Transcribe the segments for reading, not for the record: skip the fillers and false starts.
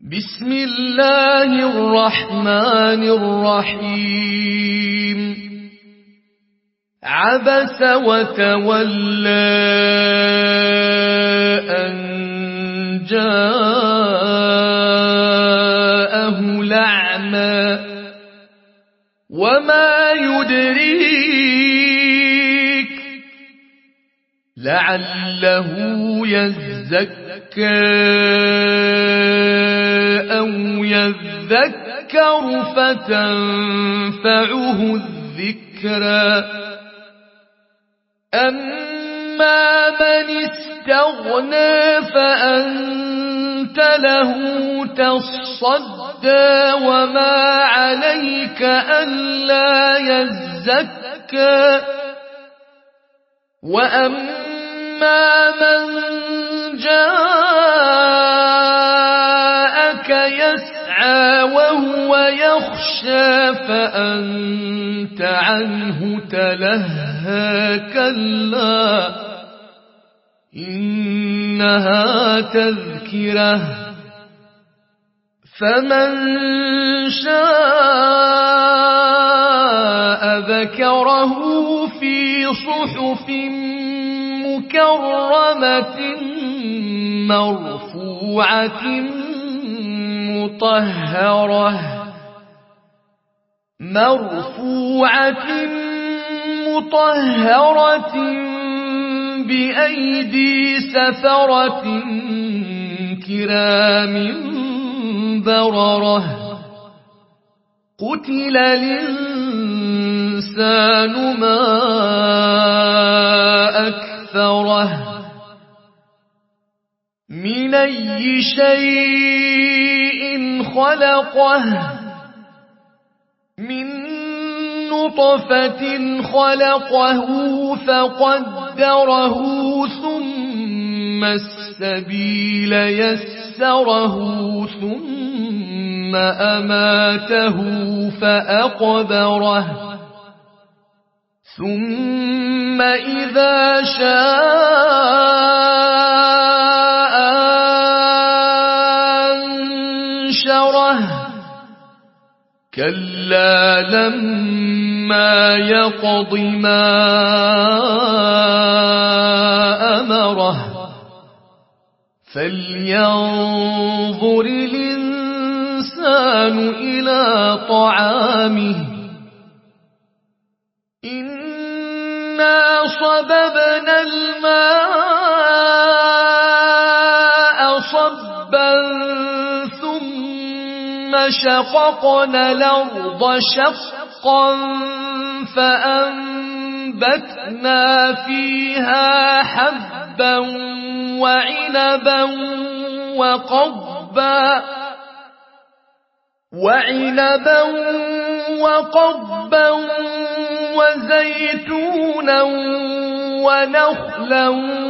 بسم الله الرحمن الرحيم عبس وتولى أن جاءه الأعمى وما يدريك لعله يزكى أو يذكر فتنفعه الذكرى أما من استغنى فأنت له تصدى وما عليك ألا يزكى وأما من جاءك يسعى وهو يخشى فأنت عنه تلهى كلا إنها تذكرة فمن شاء ذكره في صحف مكرمة مرفوعة مطهرة بأيدي سفرة كرام بررة قتل الإنسان ما أكفره من أي شيء خلقه من نطفة خلقه فقدره ثم السبيل يسره ثم أماته فأقبره ثم إذا شاء أنشره كلا لما يقض ما أمره فلينظر الإنسان إلى طعامه إنا صببنا الماء صبا ثم شققنا الأرض شقا فأنبتنا فيها حبا وعنبا وقضبا وزيتونا ونخلا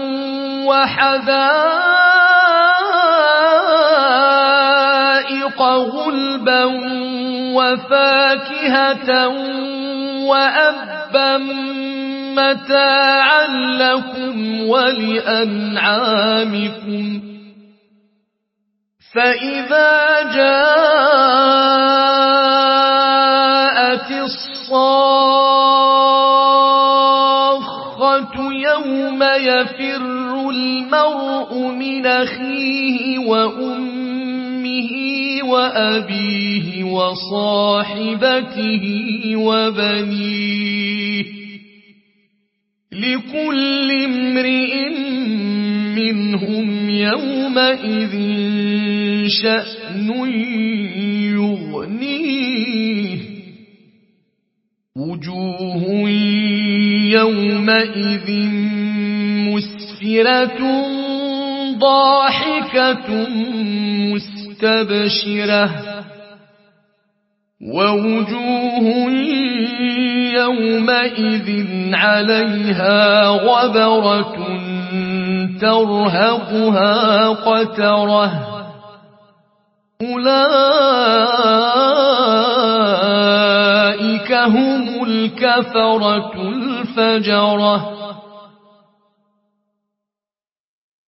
وحدائق غلبا وفاكهة وأبا متاعا لكم ولأنعامكم فإذا جاءت الصاخة يوم يفر المرء من أخيه وأمه وأبيه وصاحبته وبنيه لكل امرئ منهم يومئذ شأن يغنيه وجوه يومئذ مسفرة ضاحكة مستبشرة ووجوه يومئذ عليها غبرة ترهقها قترة أولئك هم الكفرة الفجرة